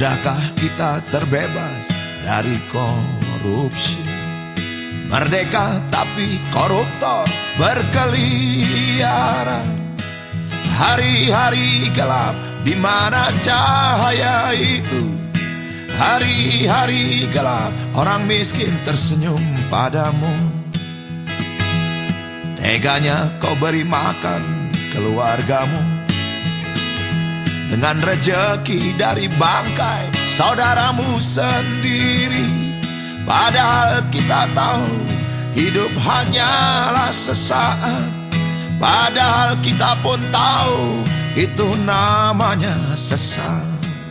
Sudahkah kita terbebas dari korupsi? Merdeka tapi koruptor berkeliaran. Hari-hari gelap di mana cahaya itu. Hari-hari gelap orang miskin tersenyum padamu. Teganya kau beri makan keluargamu dengan rejeki dari bangkai saudaramu sendiri. Padahal kita tahu hidup hanyalah sesaat. Padahal kita pun tahu itu namanya sesat.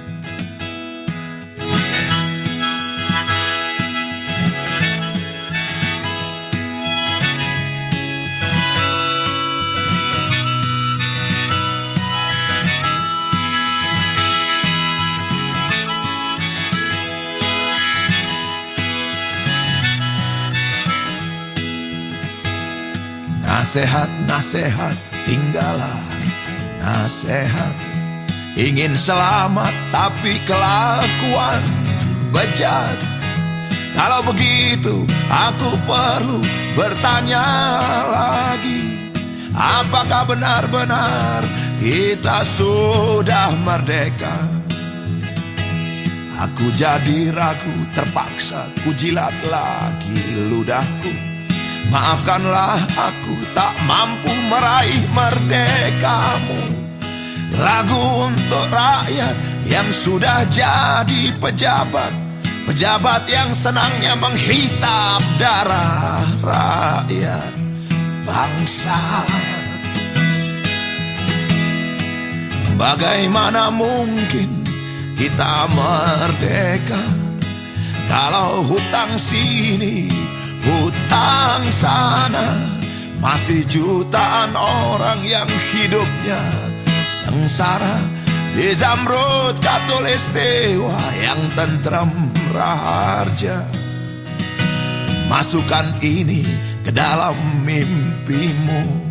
Nasihat, tinggallah nasihat. Ingin selamat tapi kelakuan bejat. Kalau begitu aku perlu bertanya lagi, apakah benar-benar kita sudah merdeka? Aku jadi ragu, terpaksa ku jilat lagi ludahku. Maafkanlah aku tak mampu meraih merdekamu. Lagu untuk rakyat yang sudah jadi pejabat, pejabat yang senangnya menghisap darah rakyat bangsa. Bagaimana mungkin kita merdeka kalau hutang sini, hutang sana, masih jutaan orang yang hidupnya sengsara. Di Zamrud Katulistiwa yang tentrem raharja. Masukkan ini ke dalam mimpimu.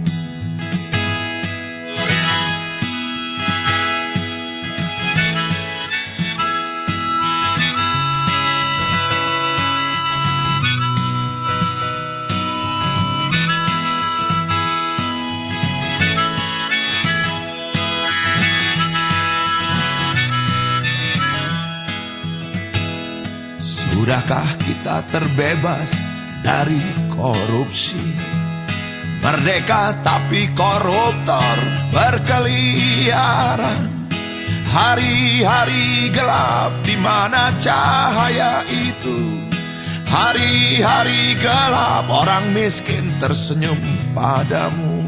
Sudahkah kita terbebas dari korupsi? Merdeka tapi koruptor berkeliaran. Hari-hari gelap di mana cahaya itu. Hari-hari gelap orang miskin tersenyum padamu.